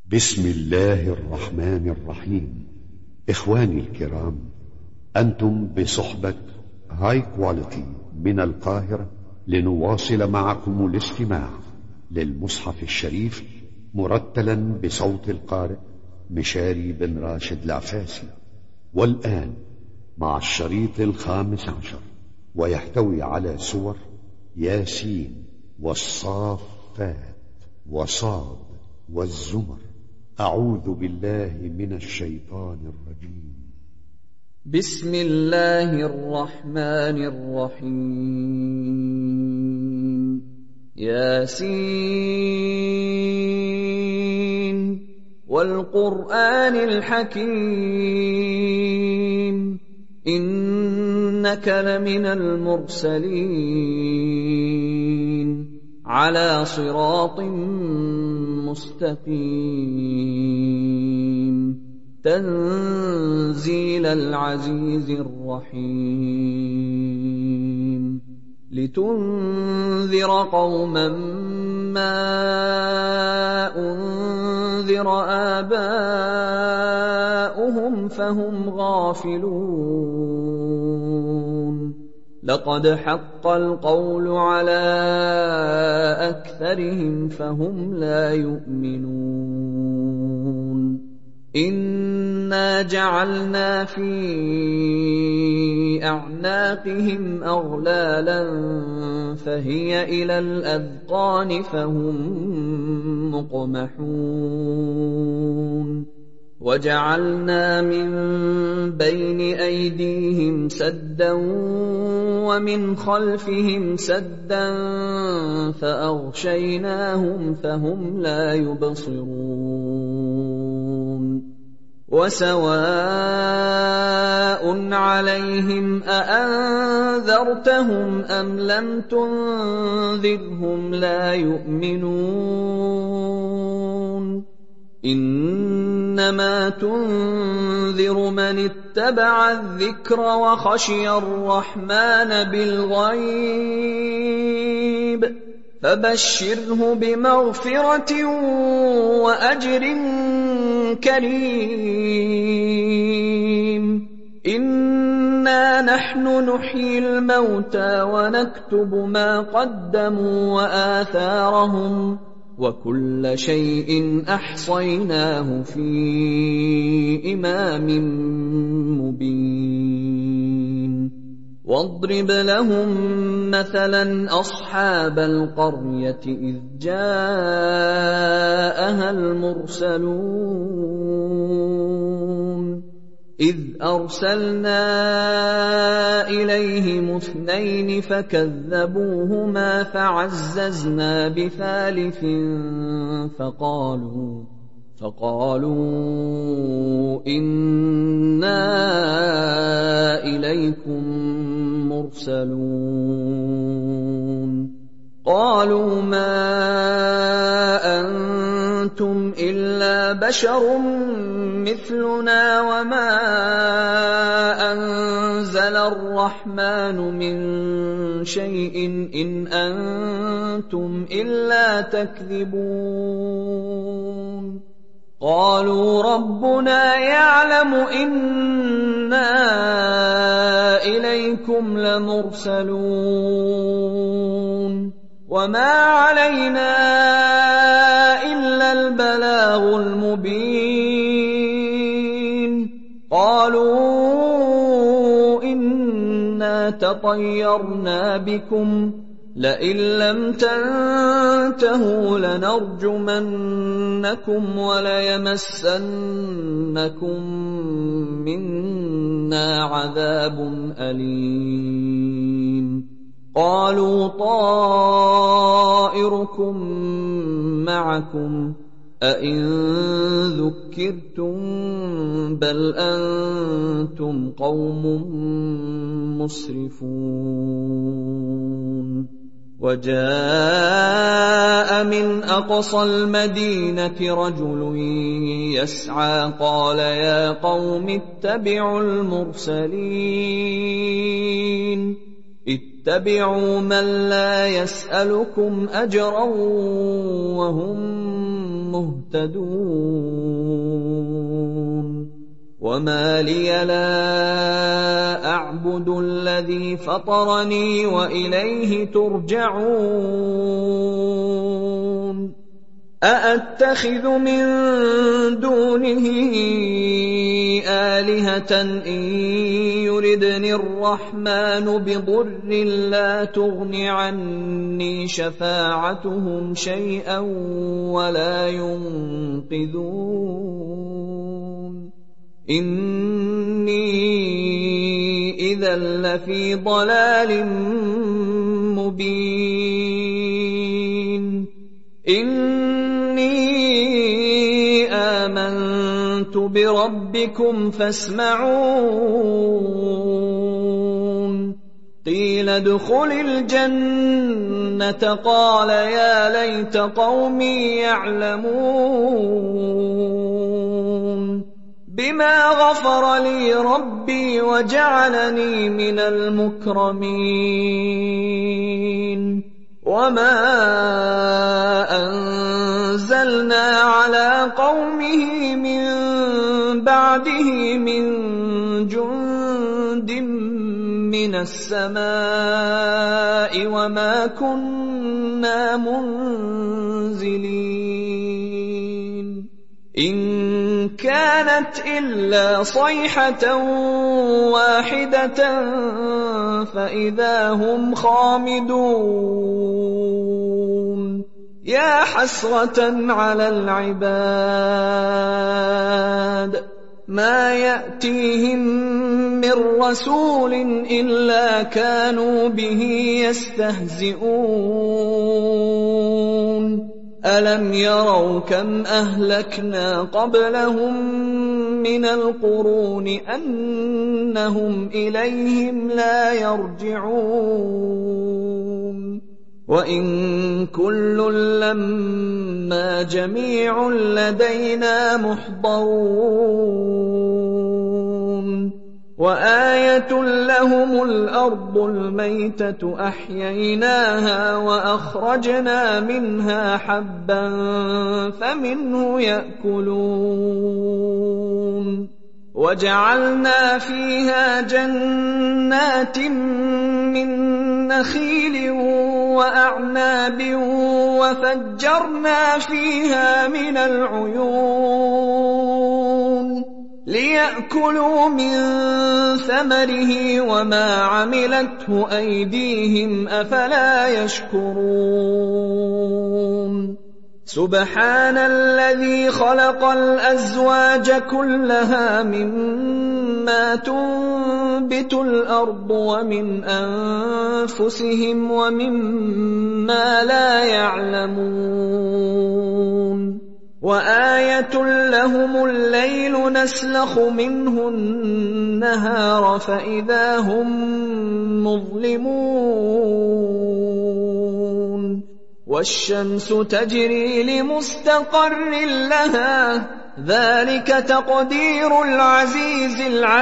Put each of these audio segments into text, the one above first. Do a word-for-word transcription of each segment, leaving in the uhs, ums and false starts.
بسم الله الرحمن الرحيم. إخواني الكرام، أنتم بصحبة هاي كواليتي من القاهرة لنواصل معكم الاستماع للمصحف الشريف مرتلا بصوت القارئ مشاري بن راشد العفاسي. والآن مع الشريط الخامس عشر، ويحتوي على سور ياسين والصافات وصاد والزمر. أعوذ بالله من الشيطان الرجيم. بسم الله الرحمن الرحيم. ياسين والقرآن الحكيم، إنك لمن المرسلين على صراط مستقيم، تنزيل العزيز الرحيم، لتنذر قوما ما أنذر آباؤهم فهم غافلون. لقد حق القول على أكثرهم فهم لا يؤمنون. إنا جعلنا في أعناقهم أغلالا فهي إلى الأذقان فهم مقمحون. وجعلنا من بين أيديهم سدا ومن خلفهم سدا فأغشيناهم فهم لا يبصرون. وسواء عليهم أأنذرتهم أم لم تنذرهم لا يؤمنون. إنما تنذر من اتبع الذكر وخشي الرحمن بالغيب، فبشره بمغفرة وأجر كريم. إنا نحن نحيي الموتى ونكتب ما قدموا وآثارهم، وكل شيء أحصيناه في إمام مبين. واضرب لهم مثلا أصحاب القرية إذ جاءها المرسلون إذ أرسلنا إليهم اثنين فكذبوهما فعززنا بثالث فقالوا فقالوا إنا إليكم مرسلون. قالوا ما أنتم إلا بشر مثلنا وما أنزل الرحمن من شيء إن أنتم إلا تكذبون. قالوا ربنا يعلم إنا إليكم لمرسلون وما علينا إلا البلاغ المبين. قالوا إنا تطيرنا بكم لئن لم تنتهوا لنرجمنكم وليمسنكم منا عذاب أليم. قالوا طائركم معكم أئن ذكرتم بل أنتم قوم مسرفون. وجاء من أقصى المدينة رجل يسعى قال يا قوم اتبعوا المرسلين اتَّبِعُوا مَن لَّا يَسْأَلُكُمْ أَجْرًا وَهُم مُّهْتَدُونَ وَمَا لِيَ لَا أَعْبُدُ الَّذِي فَطَرَنِي وَإِلَيْهِ تُرْجَعُونَ أَأَتَّخِذُ مِن دُونِهِ آلِهَةً إِن يُرِدْنِ الرَّحْمَٰنُ بِضُرٍّ لَّا تُغْنِ عَنِّي شَفَاعَتُهُمْ شَيْئًا وَلَا يُنقِذُونِ إِنِّي إِذًا لَّفِي ضَلَالٍ مُّبِينٍ إِنِّي آمَنتُ بِرَبِّكُمْ فَاسْمَعُونِ قِيلَ ادْخُلِ الْجَنَّةَ قَالَ يَا لَيْتَ قَوْمِي يَعْلَمُونَ بِمَا غَفَرَ لِي رَبِّي وَجَعَلَنِي مِنَ الْمُكْرَمِينَ وَمَا أَنزَلْنَا عَلَىٰ قَوْمِهِ مِن بَعْدِهِ مِن جُندٍ مِّنَ السَّمَاءِ وَمَا كُنَّا مُنزِلِينَ إِن كَانَتْ إِلَّا صَيْحَةً وَاحِدَةً فَإِذَا هُمْ خَامِدُونَ يَا حَسْرَةً عَلَى الْعِبَادِ مَا يَأْتِيهِم مِّن رَّسُولٍ إِلَّا كَانُوا بِهِ يَسْتَهْزِئُونَ أَلَمْ يَرَوْا كَمْ أَهْلَكْنَا قَبْلَهُم مِّنَ الْقُرُونِ أَنَّهُمْ إِلَيْهِمْ لَا يَرْجِعُونَ وَإِن كُلٌّ لَّمَّا جَمِيعٌ لَّدَيْنَا مُحْضَرُونَ وَآيَةٌ لَّهُمُ الْأَرْضُ الْمَيْتَةُ أَحْيَيْنَاهَا وَأَخْرَجْنَا مِنْهَا حَبًّا فَمِنْهُ يَأْكُلُونَ وَجَعَلْنَا فِيهَا جَنَّاتٍ مِّن نَّخِيلٍ وَأَعْنَابٍ وَفَجَّرْنَا فِيهَا مِنَ الْعُيُونِ لِيَأْكُلُوا مِن ثَمَرِهِ وَمَا عَمِلَتْهُ أَيْدِيهِمْ أَفَلَا يَشْكُرُونَ سُبْحَانَ الَّذِي خَلَقَ الْأَزْوَاجَ كُلَّهَا مِمَّا تُنبِتُ الْأَرْضُ وَمِنْ أَنفُسِهِمْ وَمِمَّا لَا يَعْلَمُونَ وَآيَةٌ لَّهُمُ اللَّيْلُ نَسْلَخُ مِنْهُ النَّهَارَ فَإِذَا هُم مُّظْلِمُونَ وَالشَّمْسُ تَجْرِي لِمُسْتَقَرٍّ لَّهَا ذَلِكَ تَقْدِيرُ الْعَزِيزِ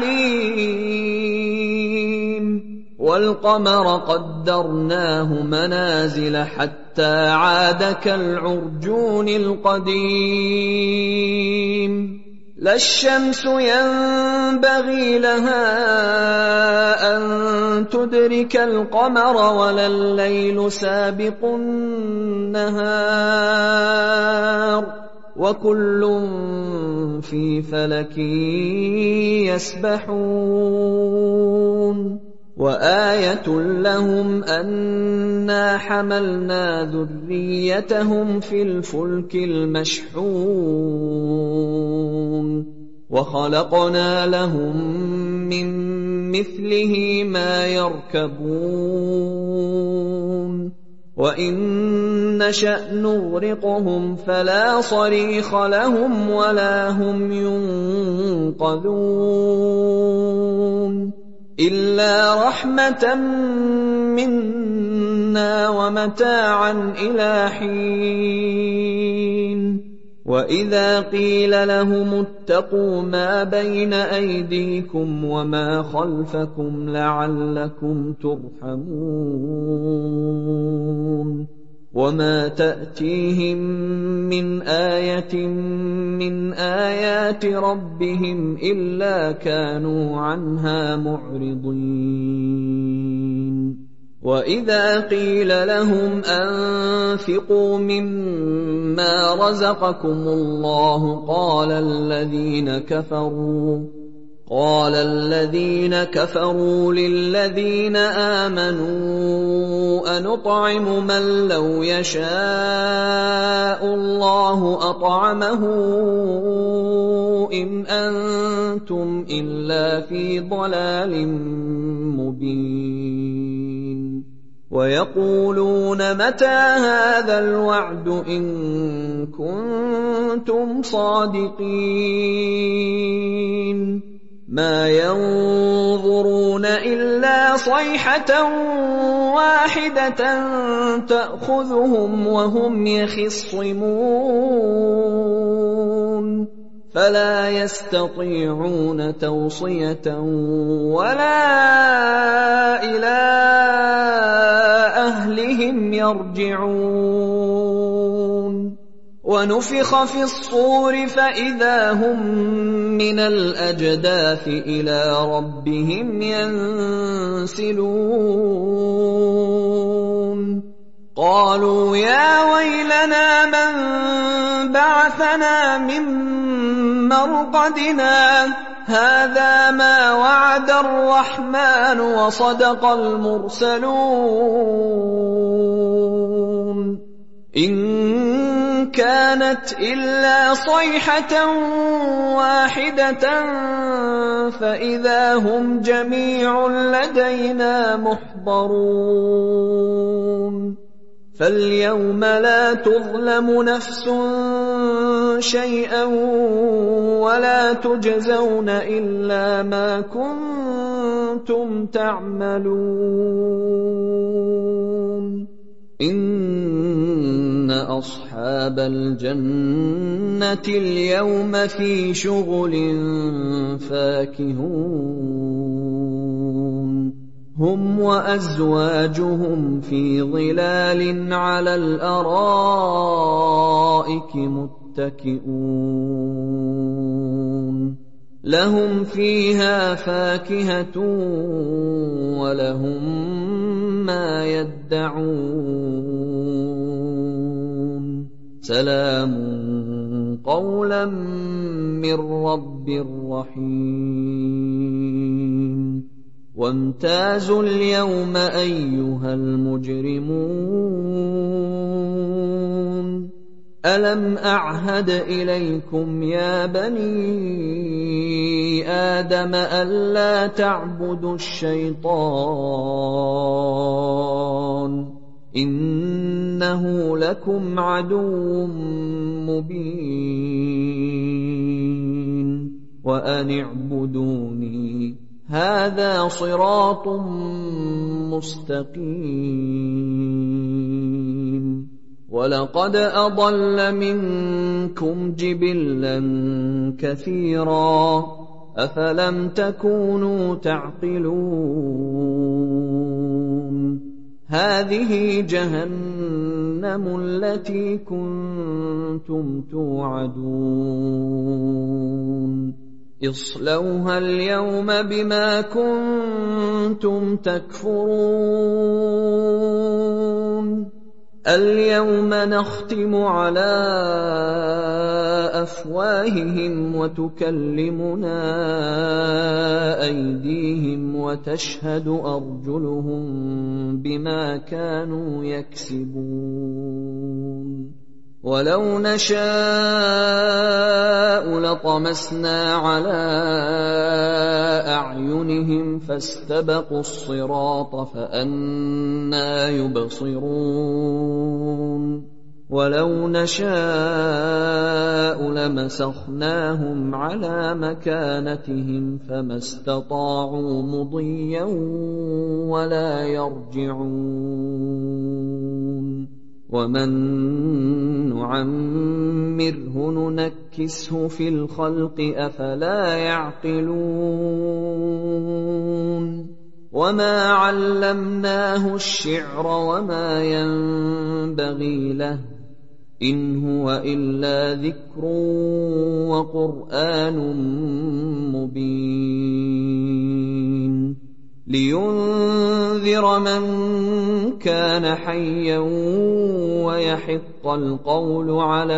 الْعَلِيمِ وَالْقَمَرَ قَدَّرْنَاهُ مَنَازِلَ حَتَّىٰ عَادَ كَالْعُرْجُونِ الْقَدِيمِ لَا الشَّمْسُ يَنبَغِي لَهَا أَن تُدْرِكَ الْقَمَرَ وَلَا اللَّيْلُ سَابِقُ النَّهَارِ وَكُلٌّ فِي فَلَكٍ يَسْبَحُونَ وَآيَةٌ لَّهُمْ أَنَّا حَمَلْنَا ذُرِّيَّتَهُمْ فِي الْفُلْكِ الْمَشْحُونِ وَخَلَقْنَا لَهُم مِّن مِّثْلِهِ مَا يَرْكَبُونَ وَإِن نَّشَأْ نُغْرِقْهُمْ فَلَا صَرِيخَ لَهُمْ وَلَا هُمْ يُنقَذُونَ إِلَّا رَحْمَةً مِّنَّا وَمَتَاعًا إِلَىٰ حِينٍ وَإِذَا قِيلَ لَهُمُ اتَّقُوا مَا بَيْنَ أَيْدِيكُمْ وَمَا خَلْفَكُمْ لَعَلَّكُمْ تُرْحَمُونَ وَمَا تَأْتِيهِم مِّنْ آيَةٍ مِّنْ آيَاتِ رَبِّهِمْ إِلَّا كَانُوا عَنْهَا مُعْرِضِينَ وَإِذَا قِيلَ لَهُمْ أَنفِقُوا مِمَّا رَزَقَكُمُ اللَّهُ قَالَ الَّذِينَ كَفَرُوا قال الذين كفروا للذين آمنوا أنطعم من لو يشاء الله أطعمه إن أنتم إلا في ضلال مبين ويقولون متى هذا الوعد إن كنتم صادقين ما ينظرون إلا صيحة واحدة تأخذهم وهم يخصمون فلا يستطيعون توصية ولا إلى أهلهم يرجعون ونفخ في الصور فإذا هم من الأجداث إلى ربهم ينسلون قالوا يا ويلنا من بعثنا من مرقدنا هذا ما وعد الرحمن وصدق المرسلون إن كانت إلا صيحة واحدة فإذا هم جميع لدينا محضرون فاليوم لا تظلم نفس شيئا ولا تجزون إلا ما كنتم تعملون إن أصحاب الجنة اليوم في شغل فاكهون هم وأزواجهم في ظلال على الأرائك متكئون لهم فيها فاكهة ولهم ما يدعون سلام قولا من رب رحيم وامتازوا اليوم أيها المجرمون ألم أعهد إليكم يا بني آدم ألا تعبدوا الشيطان إنه لكم عدو مبين وأن اعبدوني هذا صراط مستقيم ولقد أضل منكم جبلا كثيرا أفلم تكونوا تعقلون هذه جهنم التي كنتم توعدون اصلوها اليوم بما كنتم تكفرون اليوم نختم على أفواههم وتكلمنا أيديهم وتشهد أرجلهم بما كانوا يكسبون ولو نشاء لطمسنا على أعينهم فاستبقوا الصراط فأنى يبصرون ولو نشاء لمسخناهم على مكانتهم فما استطاعوا مضيا ولا يرجعون وَمَن نُّعَمِّرْهُ نُنَكِّسْهُ فِي الْخَلْقِ ۖ أَفَلَا يَعْقِلُونَ وَمَا عَلَّمْنَاهُ الشِّعْرَ وَمَا يَنبَغِي لَهُ إِنْ هُوَ إِلَّا ذِكْرٌ وَقُرْآنٌ مُّبِينٌ لِيُنذِرَ مَن كَانَ حَيًّا وَيَحِقَّ الْقَوْلُ عَلَى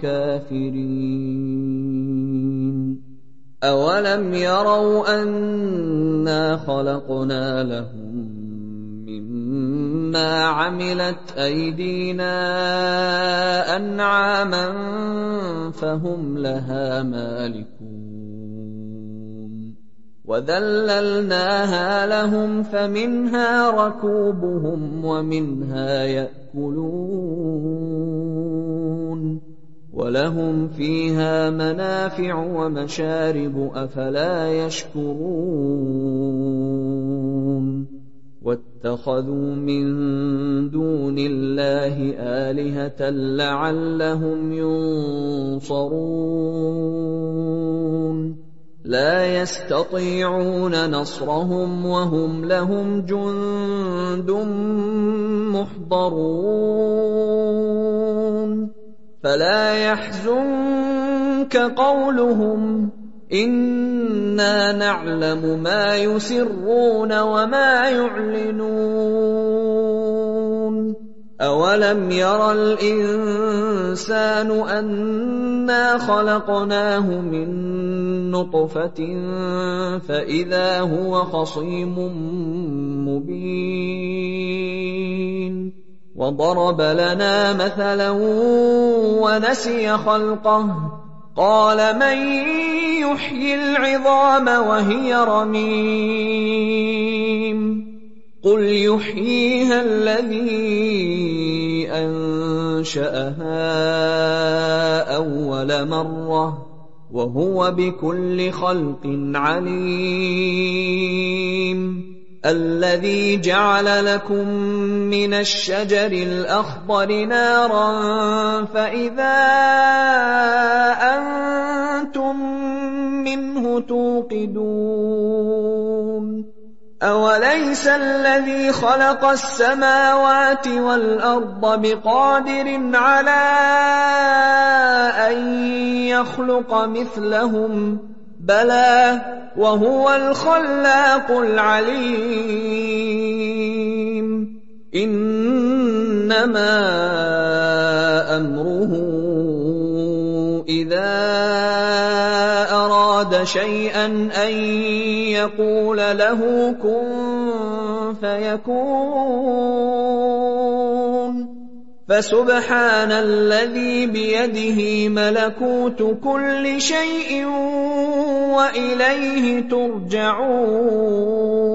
الْكَافِرِينَ أَوَلَمْ يَرَوْا أَنَّا خَلَقْنَا لَهُم مِّمَّا عَمِلَتْ أَيْدِينَا أَنْعَامًا فَهُمْ لَهَا مَالِكُونَ وَذَلَّلْنَاهَا لَهُمْ فَمِنْهَا رَكُوبُهُمْ وَمِنْهَا يَأْكُلُونَ وَلَهُمْ فِيهَا مَنَافِعُ وَمَشَارِبُ أَفَلَا يَشْكُرُونَ وَاتَّخَذُوا مِن دُونِ اللَّهِ آلِهَةً لَّعَلَّهُمْ يُنصَرُونَ لَا يَسْتَطِيعُونَ نَصْرَهُمْ وَهُمْ لَهُمْ جُندٌ مُّحْضَرُونَ فَلَا يَحْزُنكَ قَوْلُهُمْ إِنَّا نَعْلَمُ مَا يُسِرُّونَ وَمَا يُعْلِنُونَ أَوَلَمْ يَرَ الْإِنسَانُ أَنَّا خَلَقْنَاهُ مِن نُّطْفَةٍ فَإِذَا هُوَ خَصِيمٌ مُّبِينٌ وَضَرَبَ لَنَا مَثَلًا وَنَسِيَ خَلْقَهُ قَالَ مَن يُحْيِي الْعِظَامَ وَهِيَ رَمِيمٌ قُلْ يُحْيِيهَا الَّذِي أَنشَأَهَا أَوَّلَ مَرَّةٍ وَهُوَ بِكُلِّ خَلْقٍ عَلِيمٌ الَّذِي جَعَلَ لَكُم مِّنَ الشَّجَرِ الْأَخْضَرِ نَارًا فَإِذَا أَنتُم مِّنْهُ تُوقِدُونَ أَوَلَيْسَ الَّذِي خَلَقَ السَّمَاوَاتِ وَالْأَرْضَ بِقَادِرٍ عَلَىٰ أَن يَخْلُقَ مِثْلَهُم بَلَىٰ وَهُوَ الْخَلَّاقُ الْعَلِيمُ إِنَّمَا أَمْرُهُ إِذَا أَرَادَ شَيْئًا أَن يَقُولَ لَهُ كُن فَيَكُونُ فَسُبْحَانَ الَّذِي بِيَدِهِ مَلَكُوتُ كُلِّ شَيْءٍ وَإِلَيْهِ تُرْجَعُونَ